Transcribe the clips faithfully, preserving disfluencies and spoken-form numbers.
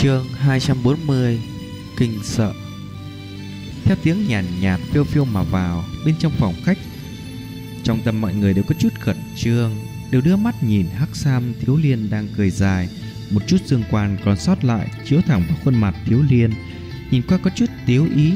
Chương hai trăm bốn mươi. Kinh sợ. Theo tiếng nhàn nhạt phiêu phiêu mà vào bên trong phòng khách, trong tâm mọi người đều có chút khẩn trương, đều đưa mắt nhìn hắc sam thiếu liên đang cười dài. Một chút dương quan còn sót lại chiếu thẳng vào khuôn mặt thiếu liên, nhìn qua có chút tiếu ý.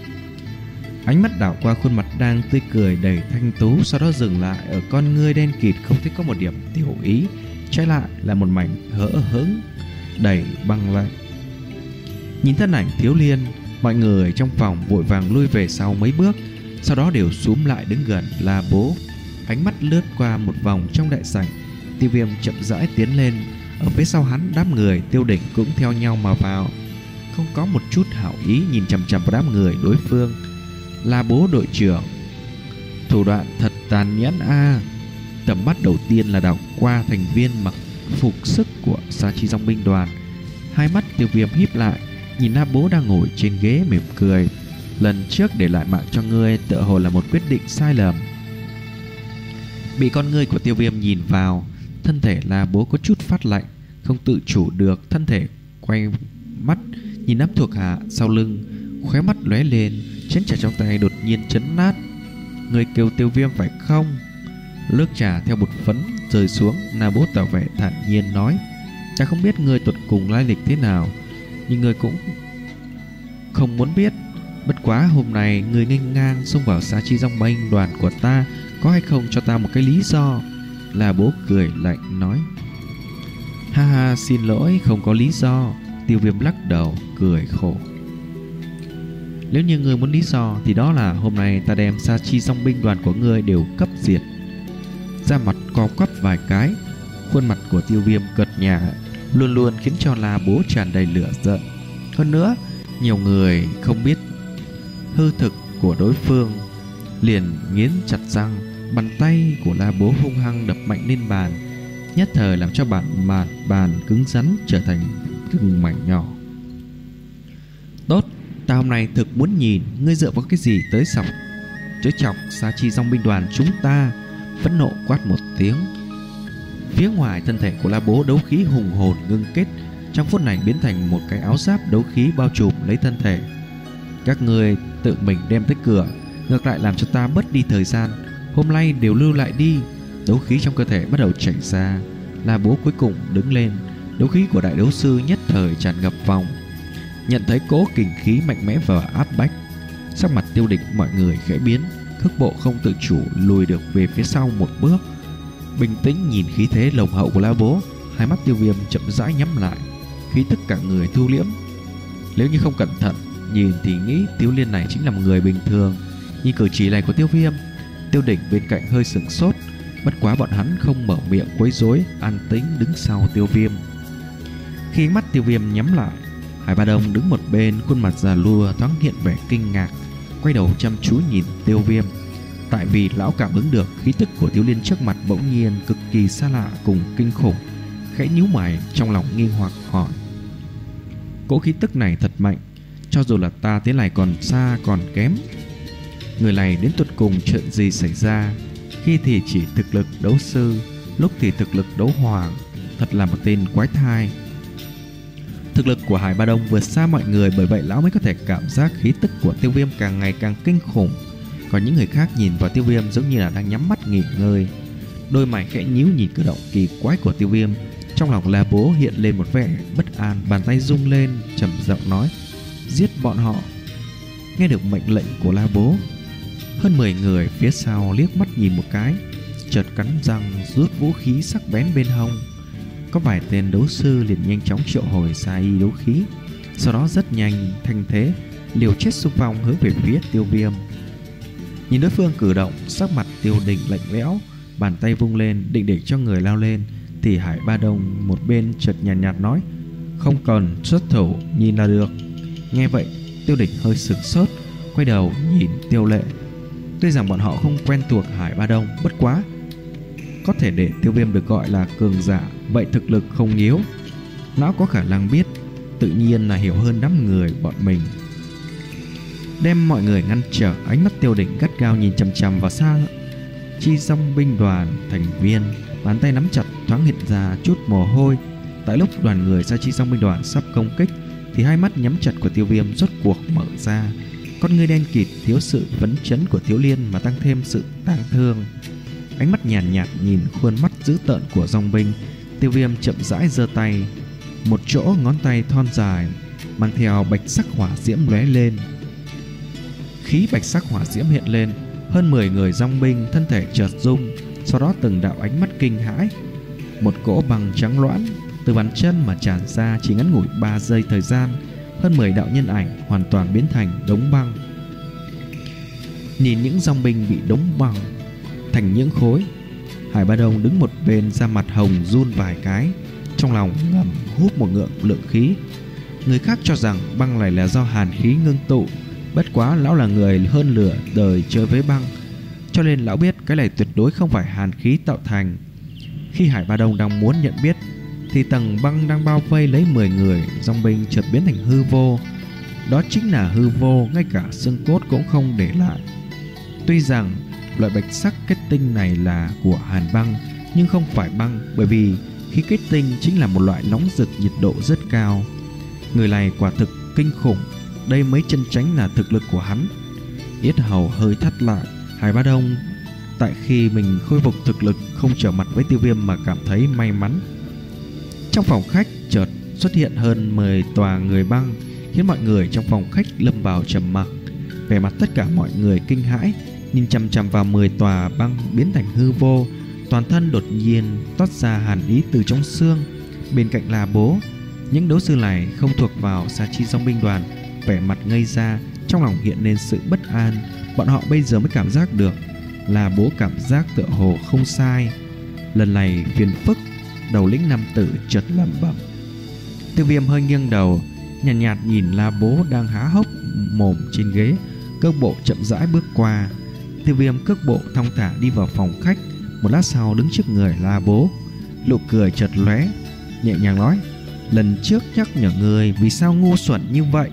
Ánh mắt đảo qua khuôn mặt đang tươi cười đầy thanh tú, sau đó dừng lại ở con ngươi đen kịt không thấy có một điểm tiểu ý, trái lại là một mảnh hỡ hững đầy băng lạnh. Nhìn thân ảnh thiếu liên, mọi người trong phòng vội vàng lui về sau mấy bước, sau đó đều xúm lại đứng gần La Bố. Ánh mắt lướt qua một vòng trong đại sảnh, Tiêu Viêm chậm rãi tiến lên. Ở phía sau hắn, đám người Tiêu Đỉnh cũng theo nhau mà vào, không có một chút hảo ý nhìn chằm chằm vào đám người đối phương. La Bố đội trưởng, thủ đoạn thật tàn nhẫn a. À. Tầm mắt đầu tiên là đảo qua thành viên mặc phục sức của Sa Chi Dòng binh đoàn. Hai mắt Tiêu Viêm híp lại, nhìn La Bố đang ngồi trên ghế mỉm cười. Lần trước để lại mạng cho ngươi tựa hồ là một quyết định sai lầm. Bị con ngươi của Tiêu Viêm nhìn vào, thân thể La Bố có chút phát lạnh, không tự chủ được thân thể quay mắt nhìn đám thuộc hạ sau lưng, khóe mắt lóe lên, chén trà trong tay đột nhiên chấn nát. Ngươi kêu Tiêu Viêm phải không? Nước trà theo bột phấn rơi xuống, La Bố tỏ vẻ thản nhiên nói: ta không biết ngươi tuột cùng lai lịch thế nào, nhưng ngươi cũng không muốn biết. Bất quá hôm nay ngươi nghênh ngang xông vào Sa Chi Dòng binh đoàn của ta, có hay không cho ta một cái lý do? La Bố cười lạnh nói. Ha ha, xin lỗi, không có lý do. Tiêu Viêm lắc đầu cười khổ. Nếu như ngươi muốn lý do thì đó là hôm nay ta đem Sa Chi Dòng binh đoàn của ngươi đều cấp diệt. Da mặt co quắp vài cái, khuôn mặt của Tiêu Viêm cợt nhả luôn luôn khiến cho La Bố tràn đầy lửa giận. Hơn nữa, nhiều người không biết hư thực của đối phương, liền nghiến chặt răng. Bàn tay của La Bố hung hăng đập mạnh lên bàn, nhất thời làm cho bản màn bàn cứng rắn trở thành từng mảnh nhỏ. Tốt, ta hôm nay thực muốn nhìn ngươi dựa vào cái gì tới sọc chới chọc Sa Chi Dòng binh đoàn chúng ta. Phẫn nộ quát một tiếng. Phía ngoài thân thể của La Bố đấu khí hùng hồn ngưng kết, trong phút này biến thành một cái áo giáp đấu khí bao trùm lấy thân thể. Các ngươi tự mình đem tới cửa, ngược lại làm cho ta mất đi thời gian. Hôm nay đều lưu lại đi. Đấu khí trong cơ thể bắt đầu chảy ra. La Bố cuối cùng đứng lên, đấu khí của đại đấu sư nhất thời tràn ngập vòng. Nhận thấy cỗ kình khí mạnh mẽ và áp bách, sắc mặt Tiêu Đỉnh mọi người khẽ biến, cước bộ không tự chủ lùi được về phía sau một bước. Bình tĩnh nhìn khí thế lồng hậu của La Bố, hai mắt Tiêu Viêm chậm rãi nhắm lại, khí tức cả người thu liễm. Nếu như không cẩn thận nhìn thì nghĩ Tiêu Liên này chính là một người bình thường. Nhìn cử chỉ này của Tiêu Viêm, Tiêu Đỉnh bên cạnh hơi sửng sốt. Bất quá bọn hắn không mở miệng quấy rối, an tĩnh đứng sau Tiêu Viêm. Khi mắt Tiêu Viêm nhắm lại, Hải Ba Đông đứng một bên, khuôn mặt già lua thoáng hiện vẻ kinh ngạc, quay đầu chăm chú nhìn Tiêu Viêm. Tại vì lão cảm ứng được khí tức của Tiêu Liên trước mặt bỗng nhiên cực kỳ xa lạ cùng kinh khủng, khẽ nhíu mày trong lòng nghi hoặc hỏi: cỗ khí tức này thật mạnh, cho dù là ta thế này còn xa còn kém. Người này đến tuột cùng chuyện gì xảy ra? Khi thì chỉ thực lực đấu sư, lúc thì thực lực đấu hoàng, thật là một tên quái thai. Thực lực của Hải Ba Đông vượt xa mọi người, bởi vậy lão mới có thể cảm giác khí tức của Tiêu Viêm càng ngày càng kinh khủng. Còn những người khác nhìn vào Tiêu Viêm giống như là đang nhắm mắt nghỉ ngơi, đôi mày khẽ nhíu nhìn cử động kỳ quái của Tiêu Viêm. Trong lòng La Bố hiện lên một vẻ bất an, bàn tay rung lên trầm giọng nói: giết bọn họ. Nghe được mệnh lệnh của La Bố, hơn mười người phía sau liếc mắt nhìn một cái, chợt cắn răng rút vũ khí sắc bén bên hông. Có vài tên đấu sư liền nhanh chóng triệu hồi Sa Y đấu khí, sau đó rất nhanh thành thế liều chết xung phong hướng về phía Tiêu Viêm. Nhìn đối phương cử động, sắc mặt Tiêu Đỉnh lạnh lẽo, bàn tay vung lên định để cho người lao lên, thì Hải Ba Đông một bên chợt nhàn nhạt, nhạt nói: không cần xuất thủ, nhìn là được. Nghe vậy, Tiêu Đỉnh hơi sửng sốt, quay đầu nhìn Tiêu Lệ. Tuy rằng bọn họ không quen thuộc Hải Ba Đông, bất quá có thể để Tiêu Viêm được gọi là cường giả, vậy thực lực không yếu. Lão có khả năng biết, tự nhiên là hiểu hơn đám người bọn mình. Đem mọi người ngăn trở, ánh mắt Tiêu Đỉnh gắt gao nhìn chằm chằm vào Sa Chi Dòng binh đoàn thành viên, bàn tay nắm chặt thoáng hiện ra chút mồ hôi. Tại lúc đoàn người Sa Chi Dòng binh đoàn sắp công kích thì hai mắt nhắm chặt của Tiêu Viêm rốt cuộc mở ra. Con ngươi đen kịt thiếu sự phấn chấn của Thiếu Liên mà tăng thêm sự tang thương. Ánh mắt nhàn nhạt, nhạt nhìn khuôn mắt dữ tợn của dòng binh. Tiêu Viêm chậm rãi giơ tay, một chỗ ngón tay thon dài mang theo bạch sắc hỏa diễm lóe lên. Khí bạch sắc hỏa diễm hiện lên, hơn mười người dòng binh thân thể chợt rung, sau đó từng đạo ánh mắt kinh hãi. Một cỗ băng trắng loãng từ bàn chân mà tràn ra, chỉ ngắn ngủi ba giây thời gian, hơn mười đạo nhân ảnh hoàn toàn biến thành đống băng. Nhìn những dòng binh bị đống băng thành những khối, Hải Ba Đông đứng một bên, da mặt hồng run vài cái, trong lòng ngầm hút một ngụm lượng khí. Người khác cho rằng băng này là do hàn khí ngưng tụ, bất quá lão là người hơn lửa đời chơi với băng, cho nên lão biết cái này tuyệt đối không phải hàn khí tạo thành. Khi Hải Ba Đông đang muốn nhận biết thì tầng băng đang bao vây lấy mười người dòng binh chợt biến thành hư vô. Đó chính là hư vô, ngay cả xương cốt cũng không để lại. Tuy rằng loại bạch sắc kết tinh này là của hàn băng, nhưng không phải băng, bởi vì khí kết tinh chính là một loại nóng rực, nhiệt độ rất cao. Người này quả thực kinh khủng, đây mới chân chánh là thực lực của hắn. Yết hầu hơi thắt lại. Hải Ba Đông tại khi mình khôi phục thực lực không trở mặt với Tiêu Viêm mà cảm thấy may mắn. Trong phòng khách chợt xuất hiện hơn mười tòa người băng, khiến mọi người trong phòng khách lâm vào trầm mặc. Vẻ mặt tất cả mọi người kinh hãi, nhìn chằm chằm vào mười tòa băng biến thành hư vô. Toàn thân đột nhiên toát ra hàn ý từ trong xương. Bên cạnh là bố, những đấu sư này không thuộc vào Sa Chi Dòng binh đoàn, vẻ mặt ngây ra, trong lòng hiện lên sự bất an. Bọn họ bây giờ mới cảm giác được là bố cảm giác tựa hồ không sai. Lần này phiền phức. Đầu lĩnh nam tử chợt lẩm bẩm. Tiêu Viêm hơi nghiêng đầu, nhàn nhạt, nhạt nhìn La Bố đang há hốc mồm trên ghế, cước bộ chậm rãi bước qua. Tiêu Viêm cước bộ thong thả đi vào phòng khách, một lát sau đứng trước người La Bố, nụ cười chợt lóe, nhẹ nhàng nói: lần trước nhắc nhở người, vì sao ngu xuẩn như vậy?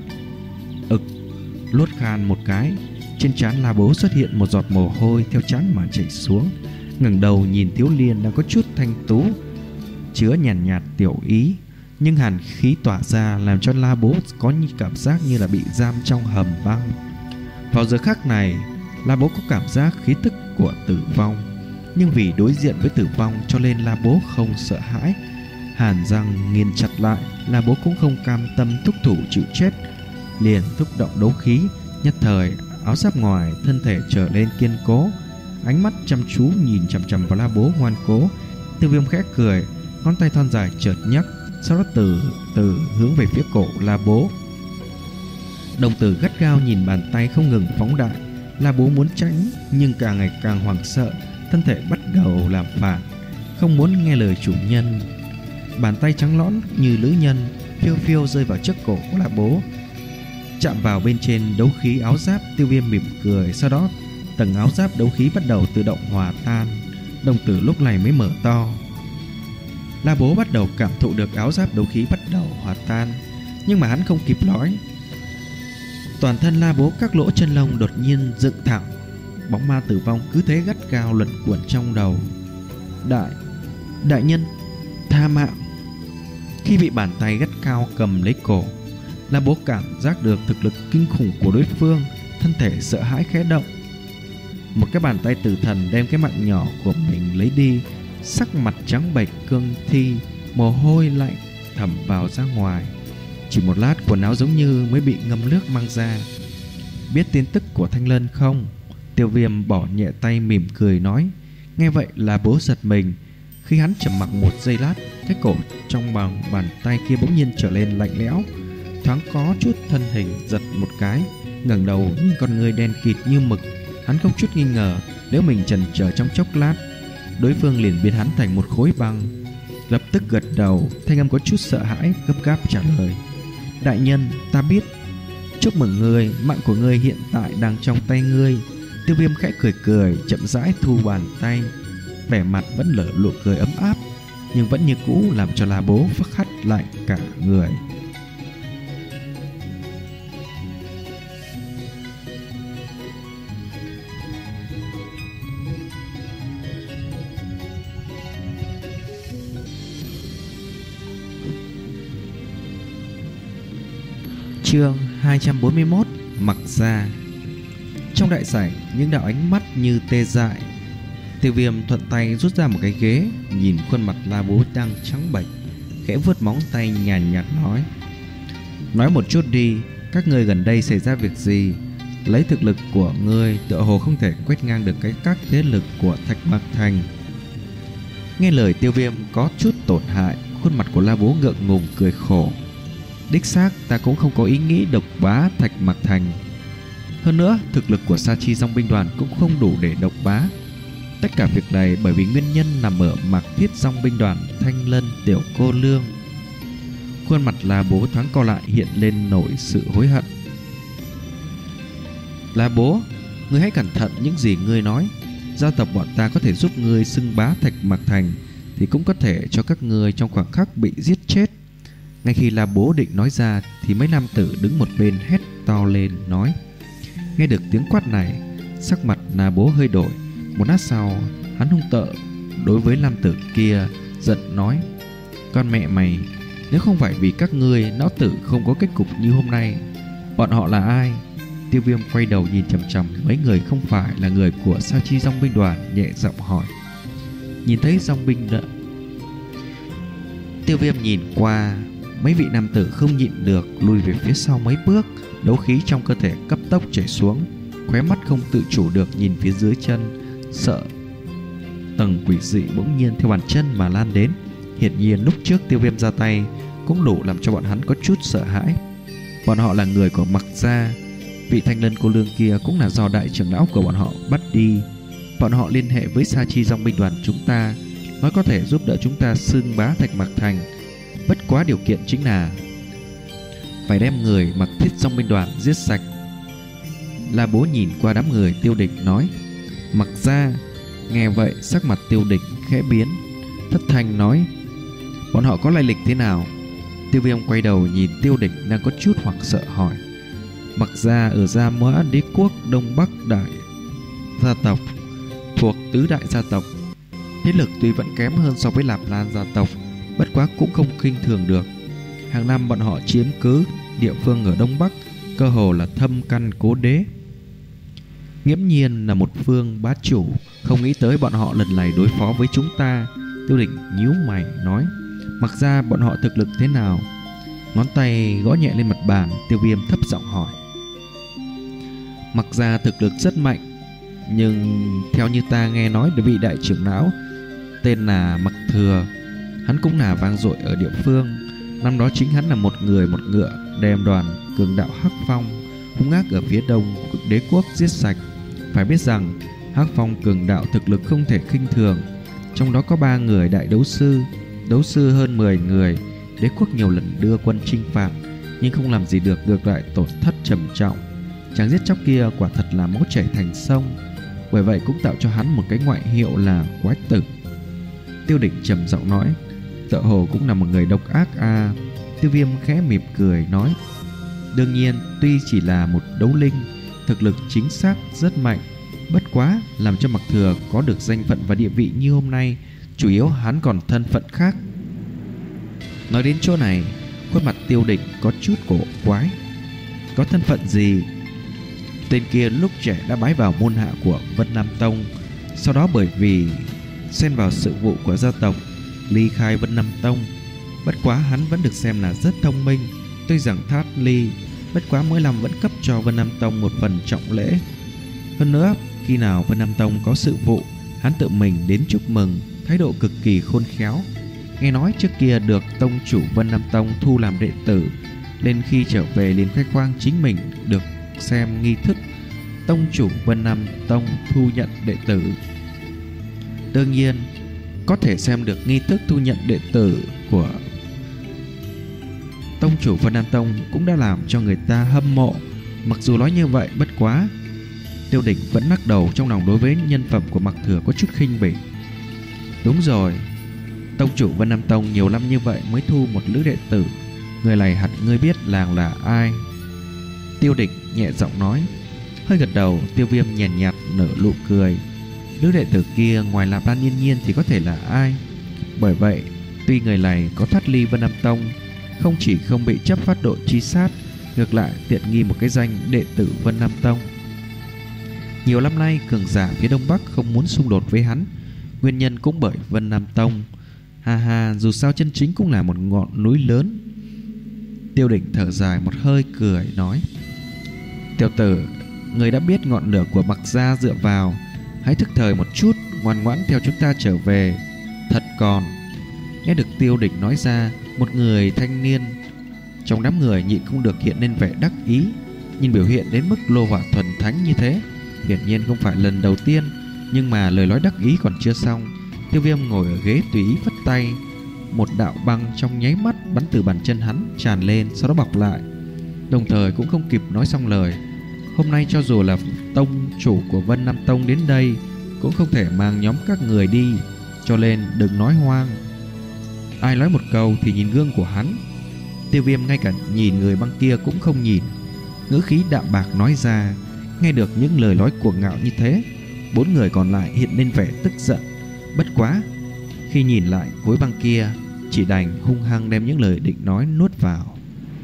Ực, luốt khan một cái, trên trán La Bố xuất hiện một giọt mồ hôi theo trán mà chảy xuống. Ngẩng đầu nhìn Thiếu Liên đang có chút thanh tú, chứa nhàn nhạt, nhạt tiểu ý, nhưng hàn khí tỏa ra làm cho La Bố có như cảm giác như là bị giam trong hầm băng. Vào giờ khắc này, La Bố có cảm giác khí tức của tử vong, nhưng vì đối diện với tử vong cho nên La Bố không sợ hãi. Hàn răng nghiền chặt lại, La Bố cũng không cam tâm thúc thủ chịu chết, liền thúc động đấu khí. Nhất thời áo giáp ngoài thân thể trở lên kiên cố, ánh mắt chăm chú nhìn chằm chằm vào La Bố ngoan cố. Tiêu Viêm khẽ cười, ngón tay thon dài chợt nhấc, sau đó từ từ hướng về phía cổ La Bố. Đồng tử gắt gao nhìn bàn tay không ngừng phóng đại. La Bố muốn tránh nhưng càng ngày càng hoảng sợ, thân thể bắt đầu làm phản, không muốn nghe lời chủ nhân. Bàn tay trắng nõn như lưỡi nhân phiêu phiêu rơi vào trước cổ của La Bố, chạm vào bên trên đấu khí áo giáp. Tiêu Viêm mỉm cười, sau đó tầng áo giáp đấu khí bắt đầu tự động hòa tan. Đồng tử lúc này mới mở to. La Bố bắt đầu cảm thụ được áo giáp đấu khí bắt đầu hòa tan, nhưng mà hắn không kịp nói. Toàn thân La Bố các lỗ chân lông đột nhiên dựng thẳng, bóng ma tử vong cứ thế gắt gao luẩn quẩn trong đầu. Đại, đại nhân, tha mạng. Khi bị bàn tay gắt cao cầm lấy cổ, La Bố cảm giác được thực lực kinh khủng của đối phương, thân thể sợ hãi khẽ động. Một cái bàn tay tử thần đem cái mạng nhỏ của mình lấy đi, sắc mặt trắng bệch cương thi, mồ hôi lạnh thẩm vào ra ngoài. Chỉ một lát quần áo giống như mới bị ngâm nước mang ra. Biết tin tức của Thanh Lân không? Tiêu Viêm bỏ nhẹ tay mỉm cười nói. Nghe vậy là Bố giật mình. Khi hắn trầm mặc một giây lát, cái cổ trong bằng bàn tay kia bỗng nhiên trở lên lạnh lẽo, thoáng có chút thân hình giật một cái, ngẩng đầu nhìn con người đen kịt như mực. Hắn không chút nghi ngờ, nếu mình chần chờ trong chốc lát, đối phương liền biến hắn thành một khối băng. Lập tức gật đầu, thanh âm có chút sợ hãi, gấp gáp trả lời. Đại nhân, ta biết. Chúc mừng ngươi, mạng của ngươi hiện tại đang trong tay ngươi. Tiêu Viêm khẽ cười cười, chậm rãi thu bàn tay, vẻ mặt vẫn nở nụ cười ấm áp, nhưng vẫn như cũ làm cho La Bố phất hắt lại cả người. Chương hai trăm bốn mươi mốt. Mặc ra. Trong đại sảnh, những đạo ánh mắt như tê dại. Tiêu Viêm thuận tay rút ra một cái ghế, nhìn khuôn mặt La Bố đang trắng bệch, khẽ vuốt móng tay nhàn nhạt nói: Nói một chút đi, các ngươi gần đây xảy ra việc gì? Lấy thực lực của ngươi tựa hồ không thể quét ngang được cái các thế lực của Thạch Mạc Thành. Nghe lời Tiêu Viêm có chút tổn hại, khuôn mặt của La Bố ngượng ngùng cười khổ. Đích xác ta cũng không có ý nghĩ độc bá Thạch Mạc Thành. Hơn nữa thực lực của Sa Chi Dòng binh đoàn cũng không đủ để độc bá. Tất cả việc này bởi vì nguyên nhân nằm ở Mạc Thiết Dòng binh đoàn Thanh Lân tiểu cô lương. Khuôn mặt La Bố thoáng co lại, hiện lên nỗi sự hối hận. La Bố, ngươi hãy cẩn thận những gì ngươi nói. Gia tộc bọn ta có thể giúp ngươi xưng bá Thạch Mạc Thành, thì cũng có thể cho các ngươi trong khoảng khắc bị giết chết. Ngay khi La Bố định nói ra thì mấy nam tử đứng một bên hét to lên nói. Nghe được tiếng quát này, sắc mặt La Bố hơi đổi. Một lát sau, hắn hung tợn đối với nam tử kia, giận nói: Con mẹ mày, nếu không phải vì các ngươi, lão tử không có kết cục như hôm nay. Bọn họ là ai? Tiêu Viêm quay đầu nhìn chằm chằm mấy người không phải là người của Sa Chi Dòng binh đoàn, nhẹ giọng hỏi. Nhìn thấy dòng binh đ... Tiêu Viêm nhìn qua, mấy vị nam tử không nhịn được lùi về phía sau mấy bước, đấu khí trong cơ thể cấp tốc chảy xuống, khóe mắt không tự chủ được nhìn phía dưới chân, sợ tầng quỷ dị bỗng nhiên theo bàn chân mà lan đến. Hiển nhiên lúc trước Tiêu Viêm ra tay cũng đủ làm cho bọn hắn có chút sợ hãi. Bọn họ là người của Mặc gia. Vị Thanh Lân cô lương kia cũng là do đại trưởng lão của bọn họ bắt đi. Bọn họ liên hệ với Sa Chi Dòng binh đoàn chúng ta, nói có thể giúp đỡ chúng ta xưng bá Thạch Mạc Thành. Bất quá điều kiện chính là phải đem người Mặc Thiết Dòng binh đoàn giết sạch. La Bố nhìn qua đám người Tiêu Địch nói. Mặc ra. Nghe vậy sắc mặt Tiêu Địch khẽ biến, thất thanh nói: Bọn họ có lai lịch thế nào? Tiêu Viêm quay đầu nhìn Tiêu Địch đang có chút hoảng sợ hỏi. Mặc ra ở Gia Mã Đế quốc Đông Bắc đại gia tộc, thuộc tứ đại gia tộc. Thế lực tuy vẫn kém hơn so với Lạp Lan gia tộc, bất quá cũng không khinh thường được. Hàng năm bọn họ chiếm cứ địa phương ở Đông Bắc, cơ hồ là thâm căn cố đế. Nghiễm nhiên là một phương bá chủ, không nghĩ tới bọn họ lần này đối phó với chúng ta. Tiêu Địch nhíu mày nói. Mặc ra bọn họ thực lực thế nào? Ngón tay gõ nhẹ lên mặt bàn, Tiêu Viêm thấp giọng hỏi. Mặc ra thực lực rất mạnh, nhưng theo như ta nghe nói được vị đại trưởng lão tên là Mặc Thừa, hắn cũng là vang dội ở địa phương. Năm đó chính hắn là một người một ngựa đem đoàn cường đạo Hắc Phong hung ác ở phía đông đế quốc giết sạch. Phải biết rằng Hắc Phong cường đạo thực lực không thể khinh thường, trong đó có ba người đại đấu sư, đấu sư hơn mười người. Đế quốc nhiều lần đưa quân chinh phạt nhưng không làm gì được, ngược lại tổn thất trầm trọng. Chàng giết chóc kia quả thật là máu chảy thành sông, bởi vậy cũng tạo cho hắn một cái ngoại hiệu là Quái Tử. Tiêu Địch trầm giọng nói. Tựa hồ cũng là một người độc ác à? Tiêu Viêm khẽ mỉm cười nói. Đương nhiên, tuy chỉ là một đấu linh, thực lực chính xác rất mạnh. Bất quá, làm cho Mặc Thừa có được danh phận và địa vị như hôm nay, chủ yếu hắn còn thân phận khác. Nói đến chỗ này, khuôn mặt Tiêu Địch có chút cổ quái. Có thân phận gì? Tên kia lúc trẻ đã bái vào môn hạ của Vân Nam Tông, sau đó bởi vì xen vào sự vụ của gia tộc, ly khai Vân Nam Tông. Bất quá hắn vẫn được xem là rất thông minh. Tuy rằng thoát ly, bất quá mỗi năm vẫn cấp cho Vân Nam Tông một phần trọng lễ. Hơn nữa, khi nào Vân Nam Tông có sự vụ, hắn tự mình đến chúc mừng, thái độ cực kỳ khôn khéo. Nghe nói trước kia được tông chủ Vân Nam Tông thu làm đệ tử, nên khi trở về liền khai khoang chính mình được xem nghi thức tông chủ Vân Nam Tông thu nhận đệ tử. Đương nhiên, có thể xem được nghi thức thu nhận đệ tử của tông chủ Vân Nam Tông cũng đã làm cho người ta hâm mộ. Mặc dù nói như vậy, bất quá Tiêu Địch vẫn lắc đầu, trong lòng đối với nhân phẩm của Mặc Thừa có chút khinh bỉ. Đúng rồi, tông chủ Vân Nam Tông nhiều năm như vậy mới thu một nữ đệ tử, người này hẳn ngươi biết làng là ai? Tiêu Địch nhẹ giọng nói. Hơi gật đầu, Tiêu Viêm nhàn nhạt, nhạt nở nụ cười. Nữ đệ tử kia ngoài Lạp Lan Nhiên Nhiên thì có thể là ai? Bởi vậy, tuy người này có thoát ly Vân Nam Tông, không chỉ không bị chấp phát độ truy sát, ngược lại tiện nghi một cái danh đệ tử Vân Nam Tông. Nhiều năm nay cường giả phía Đông Bắc không muốn xung đột với hắn, nguyên nhân cũng bởi Vân Nam Tông. Ha ha, dù sao chân chính cũng là một ngọn núi lớn. Tiêu Đỉnh thở dài một hơi cười nói: Tiểu tử, người đã biết ngọn lửa của Mặc gia dựa vào, hãy thức thời một chút, ngoan ngoãn theo chúng ta trở về. Thật còn. Nghe được Tiêu Đỉnh nói ra, một người thanh niên trong đám người nhịn không được hiện lên vẻ đắc ý. Nhìn biểu hiện đến mức lô hỏa thuần thánh như thế, hiển nhiên không phải lần đầu tiên. Nhưng mà lời nói đắc ý còn chưa xong, Tiêu Viêm ngồi ở ghế tùy ý phất tay, một đạo băng trong nháy mắt bắn từ bàn chân hắn tràn lên, sau đó bọc lại. Đồng thời cũng không kịp nói xong lời, hôm nay cho dù là tông chủ của Vân Nam Tông đến đây cũng không thể mang nhóm các người đi, cho nên đừng nói hoang. Ai nói một câu thì nhìn gương của hắn. Tiêu Viêm ngay cả nhìn người băng kia cũng không nhìn, ngữ khí đạm bạc nói ra. Nghe được những lời nói cuồng ngạo như thế, bốn người còn lại hiện lên vẻ tức giận. Bất quá khi nhìn lại khối băng kia, chỉ đành hung hăng đem những lời định nói nuốt vào.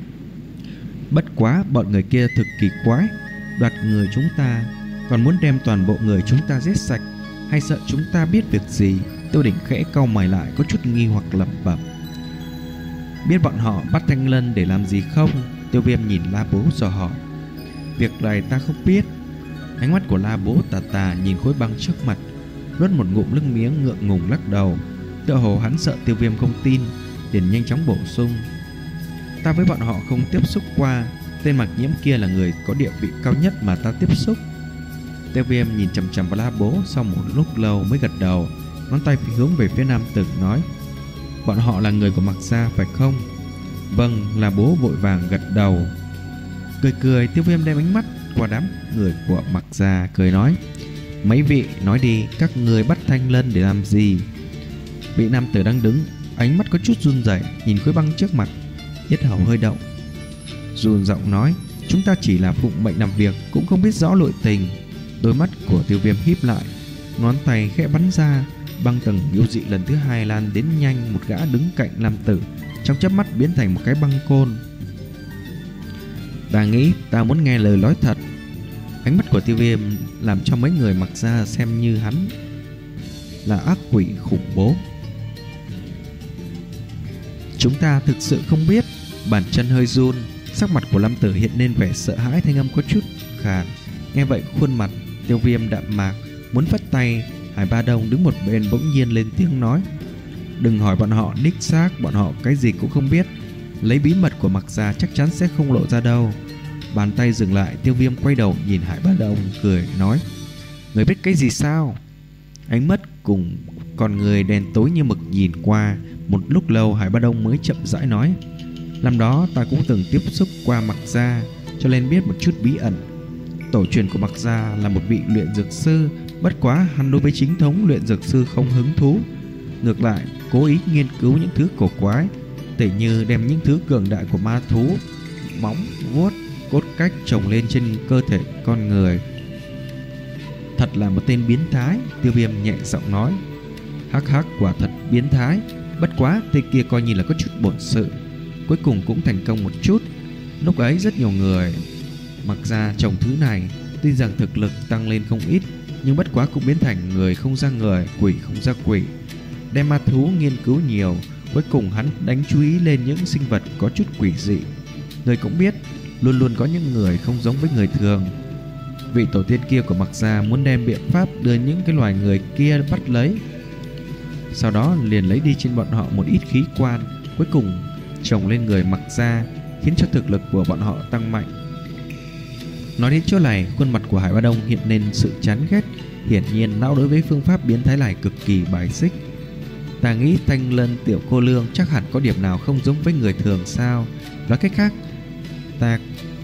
Bất quá bọn người kia thực kỳ quái, đoạt người chúng ta, còn muốn đem toàn bộ người chúng ta giết sạch, hay sợ chúng ta biết việc gì? Tiêu Đỉnh khẽ cau mày lại, có chút nghi hoặc lẩm bẩm: Biết bọn họ bắt Thanh Lân để làm gì không? Tiêu Viêm nhìn La Bố dò hỏi. Việc này ta không biết. Ánh mắt của La Bố tà tà nhìn khối băng trước mặt, nuốt một ngụm nước miếng ngượng ngùng lắc đầu. Tựa hồ hắn sợ Tiêu Viêm không tin, liền nhanh chóng bổ sung: Ta với bọn họ không tiếp xúc qua, tên Mặc Nhiễm kia là người có địa vị cao nhất mà ta tiếp xúc. Tiêu Viêm nhìn chằm chằm vào La Bố, sau một lúc lâu mới gật đầu, ngón tay hướng về phía nam tử nói: Bọn họ là người của Mặc gia phải không? Vâng. La Bố vội vàng gật đầu. Cười cười, Tiêu Viêm đem ánh mắt qua đám người của Mặc gia, cười nói: Mấy vị nói đi, các người bắt Thanh Lân để làm gì? Vị nam tử đang đứng, ánh mắt có chút run rẩy, nhìn khối băng trước mặt, yết hầu hơi động, run giọng nói: Chúng ta chỉ là phụng mệnh làm việc, cũng không biết rõ nội tình. Đôi mắt của Tiêu Viêm híp lại, ngón tay khẽ bắn ra, băng tầng yêu dị lần thứ hai lan đến nhanh. Một gã đứng cạnh nam tử trong chớp mắt biến thành một cái băng côn. Ta nghĩ ta muốn nghe lời nói thật. Ánh mắt của Tiêu Viêm làm cho mấy người Mặc gia xem như hắn là ác quỷ khủng bố. Chúng ta thực sự không biết. Bàn chân hơi run, sắc mặt của nam tử hiện lên vẻ sợ hãi, thanh âm có chút khàn. Nghe vậy khuôn mặt Tiêu Viêm đạm mạc, muốn phất tay. Hải Ba Đông đứng một bên bỗng nhiên lên tiếng nói: Đừng hỏi bọn họ, đích xác bọn họ cái gì cũng không biết. Lấy bí mật của Mặc gia chắc chắn sẽ không lộ ra đâu. Bàn tay dừng lại, Tiêu Viêm quay đầu nhìn Hải Ba Đông cười nói: Người biết cái gì sao? Ánh mắt cùng con người đen tối như mực nhìn qua. Một lúc lâu Hải Ba Đông mới chậm rãi nói: Năm đó ta cũng từng tiếp xúc qua Mặc gia, cho nên biết một chút bí ẩn. Tổ truyền của Mặc gia là một vị luyện dược sư, bất quá hắn đối với chính thống luyện dược sư không hứng thú, ngược lại cố ý nghiên cứu những thứ cổ quái, tỉ như đem những thứ cường đại của ma thú, móng vuốt, cốt cách trồng lên trên cơ thể con người. Thật là một tên biến thái. Tiêu Viêm nhẹ giọng nói: Hắc hắc, quả thật biến thái. Bất quá tên kia coi như là có chút bổn sự, cuối cùng cũng thành công một chút. Lúc ấy rất nhiều người Mặc gia trồng thứ này, tuy rằng thực lực tăng lên không ít, nhưng bất quá cũng biến thành người không ra người, quỷ không ra quỷ. Đem ma thú nghiên cứu nhiều, cuối cùng hắn đánh chú ý lên những sinh vật có chút quỷ dị. Người cũng biết, luôn luôn có những người không giống với người thường. Vị tổ tiên kia của Mặc gia muốn đem biện pháp đưa những cái loài người kia bắt lấy, sau đó liền lấy đi trên bọn họ một ít khí quan, cuối cùng trồng lên người Mặc gia, khiến cho thực lực của bọn họ tăng mạnh. Nói đến chỗ này, khuôn mặt của Hải Ba Đông hiện lên sự chán ghét. Hiển nhiên lão đối với phương pháp biến thái này cực kỳ bài xích. Ta nghĩ Thanh Lân tiểu cô lương chắc hẳn có điểm nào không giống với người thường sao? Nói cách khác, ta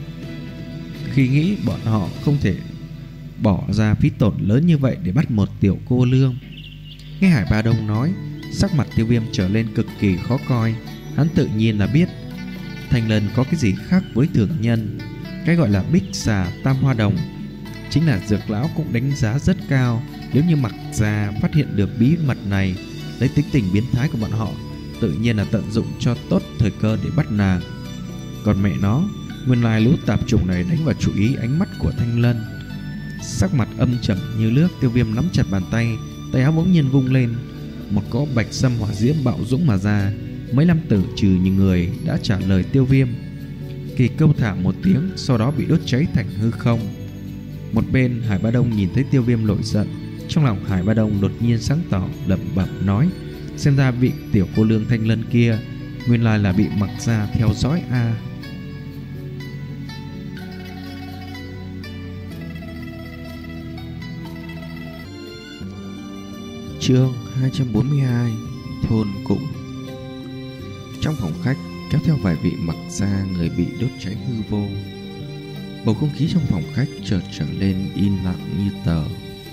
khi nghĩ bọn họ không thể bỏ ra phí tổn lớn như vậy để bắt một tiểu cô lương. Nghe Hải Ba Đông nói, sắc mặt Tiêu Viêm trở lên cực kỳ khó coi. Hắn tự nhiên là biết Thanh Lân có cái gì khác với thường nhân. Cái gọi là bích xà tam hoa đồng, chính là dược lão cũng đánh giá rất cao. Nếu như Mặc gia phát hiện được bí mật này, lấy tính tình biến thái của bọn họ, tự nhiên là tận dụng cho tốt thời cơ để bắt nàng. Còn mẹ nó, Nguyên lai lũ tạp chủng này đánh vào chú ý ánh mắt của Thanh Lân. Sắc mặt âm trầm như nước, Tiêu Viêm nắm chặt bàn tay, tay áo bỗng nhiên vung lên, một cỗ bạch sâm hỏa diễm bạo dũng mà ra. Mấy nam tử trừ những người đã trả lời Tiêu Viêm, kỳ câu thả một tiếng, sau đó bị đốt cháy thành hư không. Một bên Hải Ba Đông nhìn thấy Tiêu Viêm nổi giận, trong lòng Hải Ba Đông đột nhiên sáng tỏ, lẩm bẩm nói: xem ra vị tiểu cô nương Thanh Lân kia nguyên lai là bị Mặc Gia theo dõi a. À. Chương hai trăm bốn mươi hai: Thôn Cũng. Trong phòng khách kéo theo vài vị Mặc Gia người bị đốt cháy hư vô. Bầu không khí trong phòng khách chợt trở lên im lặng như tờ.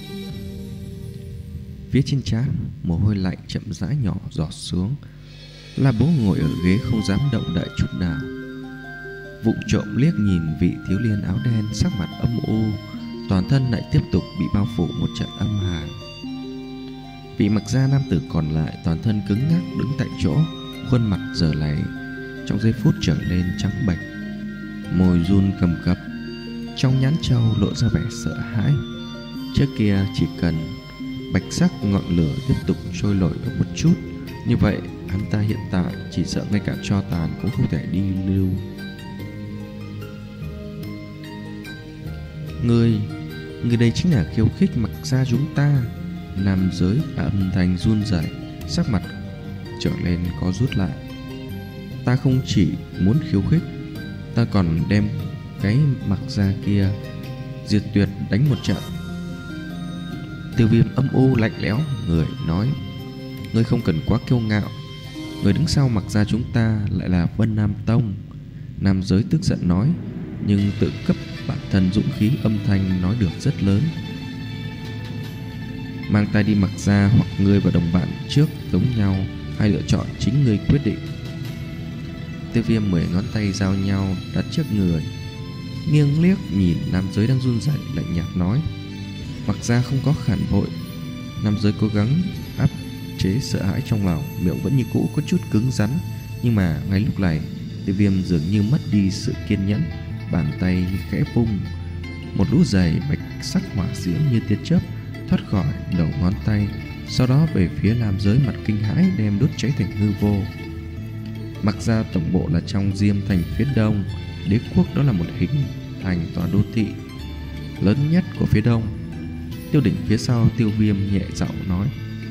Phía trên trán mồ hôi lạnh chậm rãi nhỏ giọt xuống. La Bố ngồi ở ghế không dám động đậy chút nào, vụng trộm liếc nhìn vị thiếu niên áo đen sắc mặt âm u, toàn thân lại tiếp tục bị bao phủ một trận âm hàn. Vị Mặc Gia nam tử còn lại toàn thân cứng ngắc đứng tại chỗ, khuôn mặt giờ này trong giây phút trở lên trắng bệch, môi run cầm cập, trong nhãn châu lộ ra vẻ sợ hãi. Trước kia chỉ cần bạch sắc ngọn lửa tiếp tục trôi nổi được một chút, như vậy hắn ta hiện tại chỉ sợ ngay cả tro tàn cũng không thể đi lưu. Người, người đây chính là khiêu khích Mặc Gia chúng ta. Nam giới âm thanh run rẩy, sắc mặt trở lên có rút lại. Ta không chỉ muốn khiêu khích, ta còn đem cái Mặc Gia kia diệt tuyệt đánh một trận. Tiêu Viêm âm u lạnh lẽo người nói: ngươi không cần quá kiêu ngạo, người đứng sau Mặc Gia chúng ta lại là Vân Nam Tông. Nam giới tức giận nói, nhưng tự cấp bản thân dũng khí, âm thanh nói được rất lớn: mang ta đi Mặc Gia, hoặc ngươi và đồng bạn trước giống nhau, hai lựa chọn chính ngươi quyết định. Tiêu Viêm mười ngón tay giao nhau đặt trước người, nghiêng liếc nhìn nam giới đang run rẩy, lạnh nhạt nói: Mặc Gia không có phản bội. Nam giới cố gắng áp chế sợ hãi trong lòng, miệng vẫn như cũ có chút cứng rắn, nhưng mà ngay lúc này Tiêu Viêm dường như mất đi sự kiên nhẫn, bàn tay khẽ vung, một lũ giày bạch sắc hỏa diễm như tia chớp thoát khỏi đầu ngón tay, sau đó về phía nam giới mặt kinh hãi đem đốt cháy thành hư vô. Mặc Gia tổng bộ là trong Diêm Thành phía đông, đế quốc đó là một hình thành tòa đô thị lớn nhất của phía đông. Tiêu Đỉnh phía sau Tiêu Viêm nhẹ giọng nói: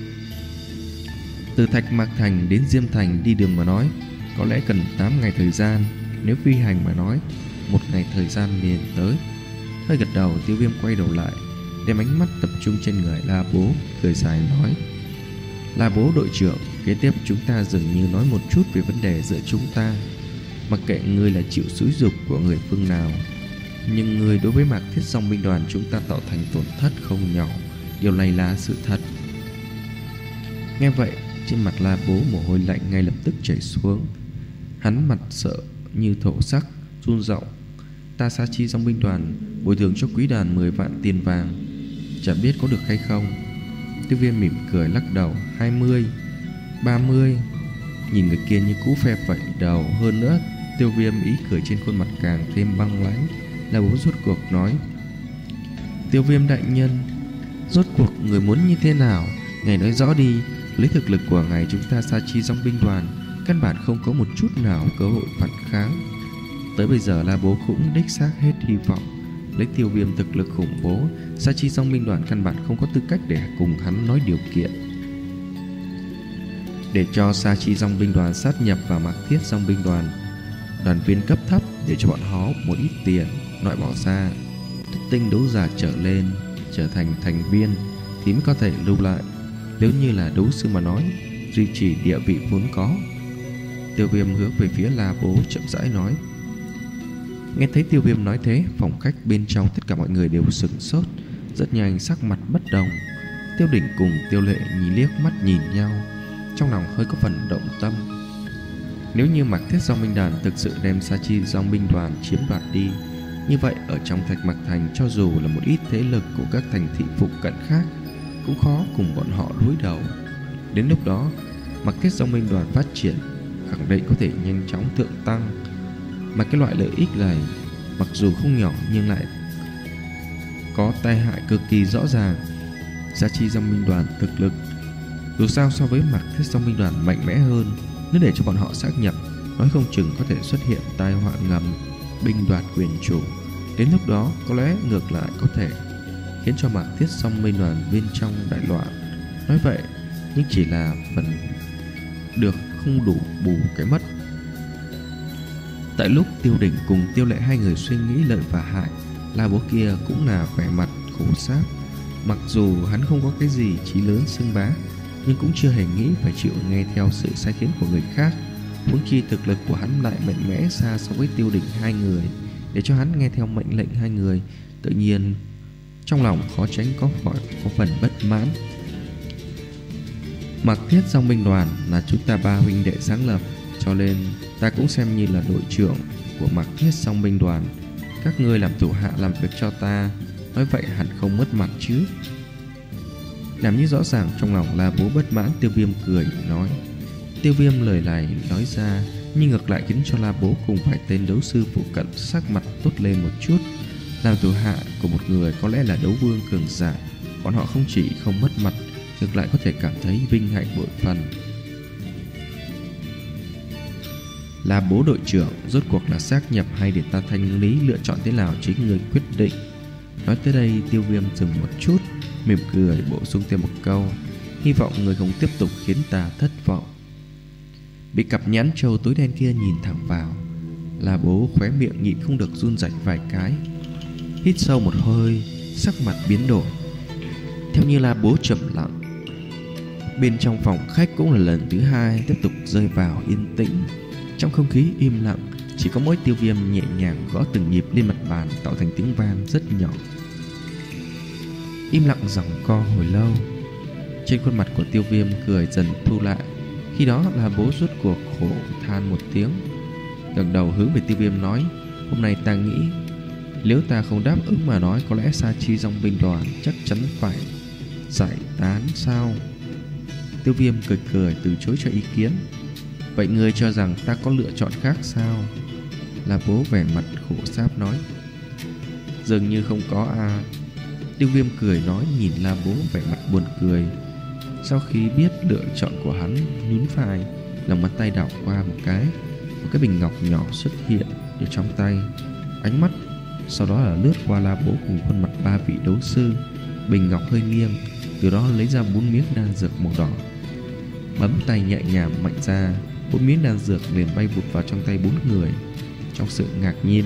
từ Thạch Mạc Thành đến Diêm Thành đi đường mà nói có lẽ cần tám ngày thời gian, nếu phi hành mà nói một ngày thời gian liền tới. Hơi gật đầu, Tiêu Viêm quay đầu lại, đem ánh mắt tập trung trên người La Bố, cười dài nói: La Bố đội trưởng, kế tiếp chúng ta dường như nói một chút về vấn đề giữa chúng ta. Mặc kệ ngươi là chịu xúi giục của người phương nào, nhưng ngươi đối với Mạc Thiết Dòng binh đoàn chúng ta tạo thành tổn thất không nhỏ, điều này là sự thật. Nghe vậy, trên mặt La Bố mồ hôi lạnh ngay lập tức chảy xuống. Hắn mặt sợ như thổ sắc, run giọng: ta Sa Chi Dòng binh đoàn bồi thường cho quý đàn mười vạn tiền vàng, chẳng biết có được hay không. Tiêu Viêm mỉm cười lắc đầu: hai mươi, ba mươi. Nhìn người kia như cũ phe phẩy đầu. Hơn nữa, Tiêu Viêm ý cười trên khuôn mặt càng thêm băng lãnh. La Bố rốt cuộc nói: Tiêu Viêm đại nhân, rốt cuộc người muốn như thế nào? Ngài nói rõ đi. Lấy thực lực của ngài, chúng ta Sa Chi Dòng binh đoàn căn bản không có một chút nào cơ hội phản kháng. Tới bây giờ La Bố cũng đích xác hết hy vọng. Lấy Tiêu Viêm thực lực khủng bố, Sa Chi Dòng binh đoàn căn bản không có tư cách để cùng hắn nói điều kiện. Để cho Sa Chi Dòng binh đoàn sát nhập vào Mạc Thiết Dòng binh đoàn, đoàn viên cấp thấp để cho bọn họ một ít tiền, loại bỏ ra thất tinh đấu giả trở lên trở thành thành viên thì mới có thể lưu lại. Nếu như là đấu sư mà nói, duy trì địa vị vốn có. Tiêu Viêm hướng về phía La Bố chậm rãi nói. Nghe thấy Tiêu Viêm nói thế, phòng khách bên trong tất cả mọi người đều sửng sốt, rất nhanh sắc mặt bất đồng. Tiêu Đỉnh cùng Tiêu Lệ nhìn liếc mắt nhìn nhau, trong lòng hơi có phần động tâm. Nếu như Mạc Thiết Dòng binh đoàn thực sự đem Sa Chi Dòng binh đoàn chiếm đoạt đi, như vậy ở trong Thạch Mạc Thành, cho dù là một ít thế lực của các thành thị phụ cận khác cũng khó cùng bọn họ đối đầu. Đến lúc đó, Mạc Thiết Dòng binh đoàn phát triển khẳng định có thể nhanh chóng thượng tăng. Mà cái loại lợi ích này mặc dù không nhỏ nhưng lại có tai hại cực kỳ rõ ràng. Gia Chi Dòng binh đoàn thực lực dù sao so với Mạc Thiết Dòng binh đoàn mạnh mẽ hơn. Nếu để cho bọn họ xác nhập, nói không chừng có thể xuất hiện tai họa ngầm, binh đoạt quyền chủ. Đến lúc đó có lẽ ngược lại có thể khiến cho Mạc Thiết Dòng binh đoàn bên trong đại loạn. Nói vậy nhưng chỉ là phần được không đủ bù cái mất. Tại lúc Tiêu Đỉnh cùng Tiêu Lệ hai người suy nghĩ lợi và hại, La Bố kia cũng là vẻ mặt khổ sáp. Mặc dù hắn không có cái gì chí lớn xưng bá, nhưng cũng chưa hề nghĩ phải chịu nghe theo sự sai khiến của người khác. Huống chi thực lực của hắn lại mạnh mẽ xa so với Tiêu Đỉnh hai người. Để cho hắn nghe theo mệnh lệnh hai người, tự nhiên trong lòng khó tránh có khỏi có phần bất mãn. Mạc Thiết Dòng binh đoàn là chúng ta ba huynh đệ sáng lập, cho nên ta cũng xem như là đội trưởng của Mạc Thiết Dòng binh đoàn. Các ngươi làm thủ hạ làm việc cho ta, nói vậy hẳn không mất mặt chứ. Làm như rõ ràng trong lòng La Bố bất mãn, Tiêu Viêm cười nói. Tiêu Viêm lời này nói ra, nhưng ngược lại khiến cho La Bố cùng vài tên đấu sư phụ cận sắc mặt tốt lên một chút. Làm thủ hạ của một người có lẽ là đấu vương cường giả, bọn họ không chỉ không mất mặt, ngược lại có thể cảm thấy vinh hạnh bội phần. Là Bố đội trưởng, rốt cuộc là xác nhập hay để ta thanh lý lựa chọn thế nào chính người quyết định. Nói tới đây Tiêu Viêm dừng một chút, mỉm cười bổ sung thêm một câu. Hy vọng người không tiếp tục khiến ta thất vọng. Bị cặp nhãn trâu tối đen kia nhìn thẳng vào, Là Bố khóe miệng nhịn không được run rẩy vài cái. Hít sâu một hơi, sắc mặt biến đổi. Theo như La Bố trầm lặng, bên trong phòng khách cũng là lần thứ hai tiếp tục rơi vào yên tĩnh. Trong không khí im lặng, chỉ có mỗi Tiêu Viêm nhẹ nhàng gõ từng nhịp lên mặt bàn tạo thành tiếng vang rất nhỏ. Im lặng giằng co hồi lâu, trên khuôn mặt của Tiêu Viêm cười dần thu lại. Khi đó La Bố rốt cuộc khổ than một tiếng, ngẩng đầu hướng về Tiêu Viêm nói. Hôm nay ta nghĩ nếu ta không đáp ứng mà nói, có lẽ Sa Chi Dòng binh đoàn chắc chắn phải giải tán sao? Tiêu Viêm cười cười từ chối cho ý kiến. Vậy ngươi cho rằng ta có lựa chọn khác sao? La Bố vẻ mặt khổ sáp nói. Dường như không có à. Tiêu Viêm cười nói, nhìn La Bố vẻ mặt buồn cười. Sau khi biết lựa chọn của hắn, nhún vai, lòng bàn tay đảo qua một cái, một cái bình ngọc nhỏ xuất hiện ở trong tay. Ánh mắt sau đó là lướt qua La Bố cùng khuôn mặt ba vị đấu sư. Bình ngọc hơi nghiêng, từ đó lấy ra bốn miếng đan dược màu đỏ. Bấm tay nhẹ nhàng mạnh ra, bốn miếng đan dược liền bay vụt vào trong tay bốn người. Trong sự ngạc nhiên,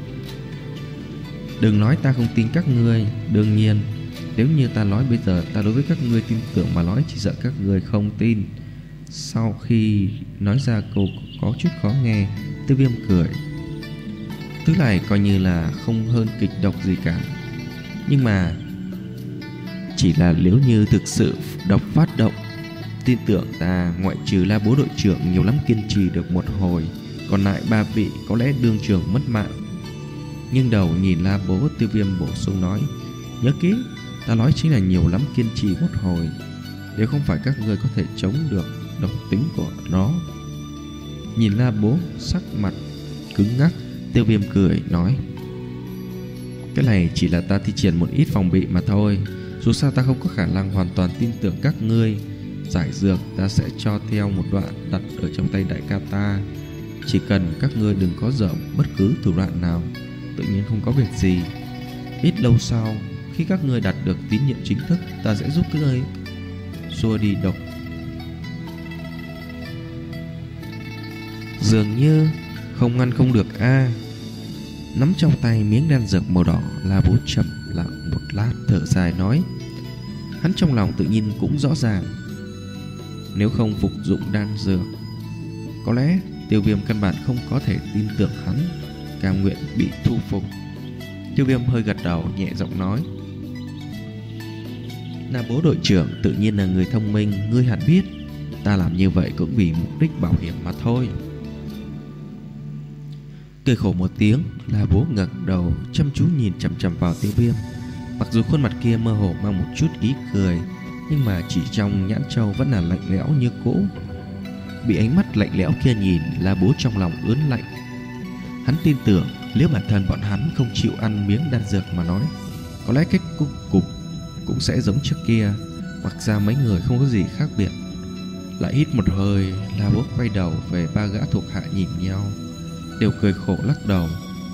đừng nói ta không tin các ngươi. Đương nhiên, nếu như ta nói bây giờ ta đối với các ngươi tin tưởng mà nói, chỉ sợ các ngươi không tin. Sau khi nói ra câu có chút khó nghe, Tiêu Viêm cười. Thứ này coi như là không hơn kịch độc gì cả. Nhưng mà chỉ là nếu như thực sự độc phát động, tin tưởng ta, ngoại trừ La Bố đội trưởng nhiều lắm kiên trì được một hồi, còn lại ba vị có lẽ đương trường mất mạng. Nhưng đầu nhìn La Bố, Tiêu Viêm bổ sung nói. Nhớ kỹ, ta nói chính là nhiều lắm kiên trì một hồi. Nếu không phải các ngươi có thể chống được độc tính của nó. Nhìn La Bố sắc mặt cứng ngắc, Tiêu Viêm cười nói. Cái này chỉ là ta thi triển một ít phòng bị mà thôi. Dù sao ta không có khả năng hoàn toàn tin tưởng các ngươi. Giải dược ta sẽ cho theo một đoạn đặt ở trong tay đại ca ta. Chỉ cần các ngươi đừng có dở bất cứ thủ đoạn nào, tự nhiên không có việc gì. Ít lâu sau, khi các ngươi đạt được tín nhiệm chính thức, ta sẽ giúp các ngươi xua đi độc. Dường như không ngăn không được a. À. Nắm trong tay miếng đan dược màu đỏ, La Bố chậm lặng một lát thở dài nói. Hắn trong lòng tự nhiên cũng rõ ràng, nếu không phục dụng đan dược, có lẽ Tiêu Viêm căn bản không có thể tin tưởng hắn, cam nguyện bị thu phục. Tiêu Viêm hơi gật đầu nhẹ giọng nói. La Bố đội trưởng tự nhiên là người thông minh, ngươi hẳn biết ta làm như vậy cũng vì mục đích bảo hiểm mà thôi. Cười khổ một tiếng, La Bố ngẩng đầu chăm chú nhìn chằm chằm vào Tiêu Viêm. Mặc dù khuôn mặt kia mơ hồ mang một chút ý cười, nhưng mà chỉ trong nhãn châu vẫn là lạnh lẽo như cũ. Bị ánh mắt lạnh lẽo kia nhìn, La Bố trong lòng ớn lạnh. Hắn tin tưởng nếu bản thân bọn hắn không chịu ăn miếng đan dược mà nói, có lẽ kết cục cục cũng sẽ giống trước kia. Mặc ra mấy người không có gì khác biệt. Lại hít một hơi, La Bố quay đầu về ba gã thuộc hạ nhìn nhau, đều cười khổ lắc đầu.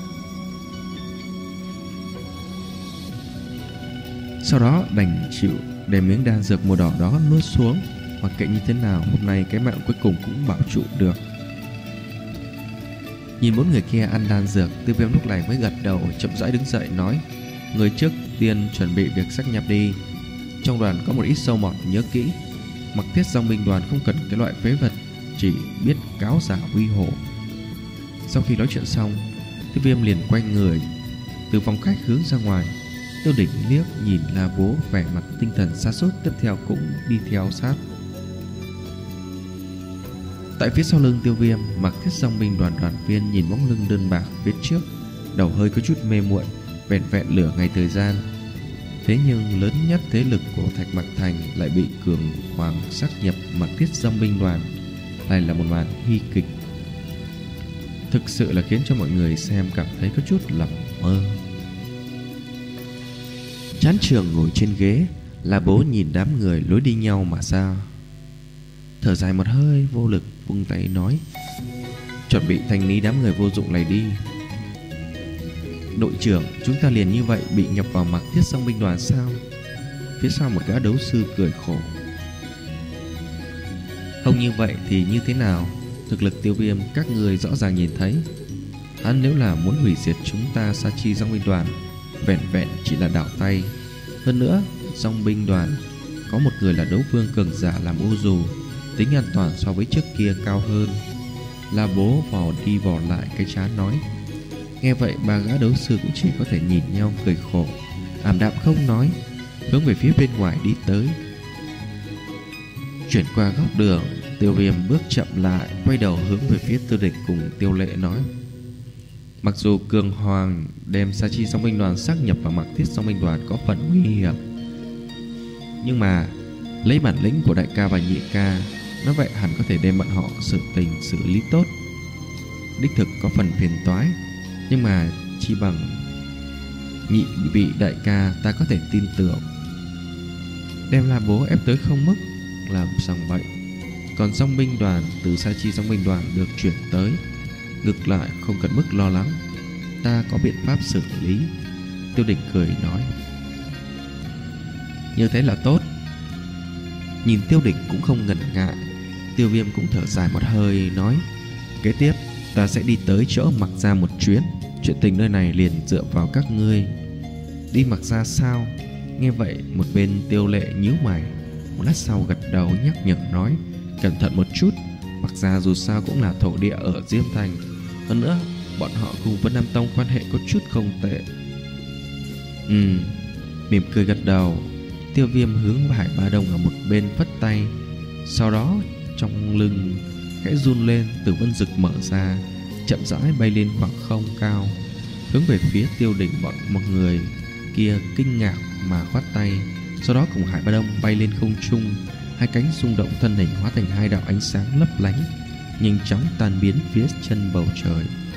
Sau đó đành chịu đem miếng đan dược màu đỏ đó nuốt xuống. Mặc kệ như thế nào, hôm nay cái mạng cuối cùng cũng bảo trụ được. Nhìn bốn người kia ăn đan dược, Tiêu Viêm lúc này mới gật đầu, chậm rãi đứng dậy nói: người trước tiên chuẩn bị việc sáp nhập đi. Trong đoàn có một ít sâu mọt, nhớ kỹ, Mặc Thiết Dòng binh đoàn không cần cái loại phế vật chỉ biết cáo giả uy hổ. Sau khi nói chuyện xong, Tiêu Viêm liền quay người từ phòng khách hướng ra ngoài. Tiêu Đỉnh liếc nhìn La Bố vẻ mặt tinh thần sa sút, tiếp theo cũng đi theo sát. Tại phía sau lưng Tiêu Viêm, Mặc Thiết Dòng binh đoàn đoàn viên nhìn bóng lưng đơn bạc phía trước, đầu hơi có chút mê muội. Vẹn vẹn lửa ngày thời gian, thế nhưng lớn nhất thế lực của Thạch Mặc Thành lại bị cường hoàng sáp nhập Mặc Thiết Dòng binh đoàn, lại là một màn hy kịch, thực sự là khiến cho mọi người xem cảm thấy có chút lẩm mơ. Chán trường ngồi trên ghế, La Bố nhìn đám người lối đi nhau mà ra, thở dài một hơi, vô lực vung tay nói: chuẩn bị thanh lý đám người vô dụng này đi. Đội trưởng, chúng ta liền như vậy bị nhập vào Mặc Thiết Dòng binh đoàn sao? Phía sau một gã đấu sư cười khổ: không như vậy thì như thế nào? Thực lực Tiêu Viêm các người rõ ràng nhìn thấy. Hắn nếu là muốn hủy diệt chúng ta Sa Chi Dòng binh đoàn, vẹn vẹn chỉ là đảo tay. Hơn nữa, Dòng binh đoàn có một người là đấu vương cường giả làm ô dù, tính an toàn so với trước kia cao hơn. La Bố vò đi vò lại cái trán nói. Nghe vậy ba gã đấu sư cũng chỉ có thể nhìn nhau cười khổ, ảm đạm không nói, hướng về phía bên ngoài đi tới. Chuyển qua góc đường, Tiêu Viêm bước chậm lại, quay đầu hướng về phía Tiêu Địch cùng Tiêu Lệ nói: mặc dù Cường Hoàng đem Sa Chi Dòng binh đoàn xác nhập vào Mặc Thiết Dòng binh đoàn có phần nguy hiểm, nhưng mà lấy bản lĩnh của đại ca và nhị ca, nói vậy hẳn có thể đem bọn họ sự tình xử lý tốt. Đích thực có phần phiền toái, nhưng mà chi bằng nhị vị đại ca ta có thể tin tưởng. Đem La Bố ép tới không mức làm xong vậy. Còn dòng binh đoàn từ Sa Chi Dòng binh đoàn được chuyển tới, ngược lại không cần mức lo lắng, ta có biện pháp xử lý. Tiêu Đỉnh cười nói. Như thế là tốt. Nhìn Tiêu Đỉnh cũng không ngần ngại, Tiêu Viêm cũng thở dài một hơi nói: kế tiếp ta sẽ đi tới chỗ Mặc Gia một chuyến, chuyện tình nơi này liền dựa vào các ngươi. Đi Mặc Gia sao? Nghe vậy một bên Tiêu Lệ nhíu mày, một lát sau gật đầu nhắc nhở nói: cẩn thận một chút, Mặc Gia dù sao cũng là thổ địa ở Diêm Thành, hơn nữa bọn họ cùng Vân Nam Tông quan hệ có chút không tệ. Ừ, mỉm cười gật đầu. Tiêu Viêm hướng Hải Ba Đông ở một bên phất tay, sau đó trong lưng khẽ run lên, Tử Vân Dực mở ra, chậm rãi bay lên khoảng không cao, hướng về phía Tiêu Đỉnh. Bọn mọi người kia kinh ngạc mà khoát tay, sau đó cùng Hải Ba Đông bay lên không trung, hai cánh rung động, thân hình hóa thành hai đạo ánh sáng lấp lánh, nhanh chóng tan biến phía chân bầu trời.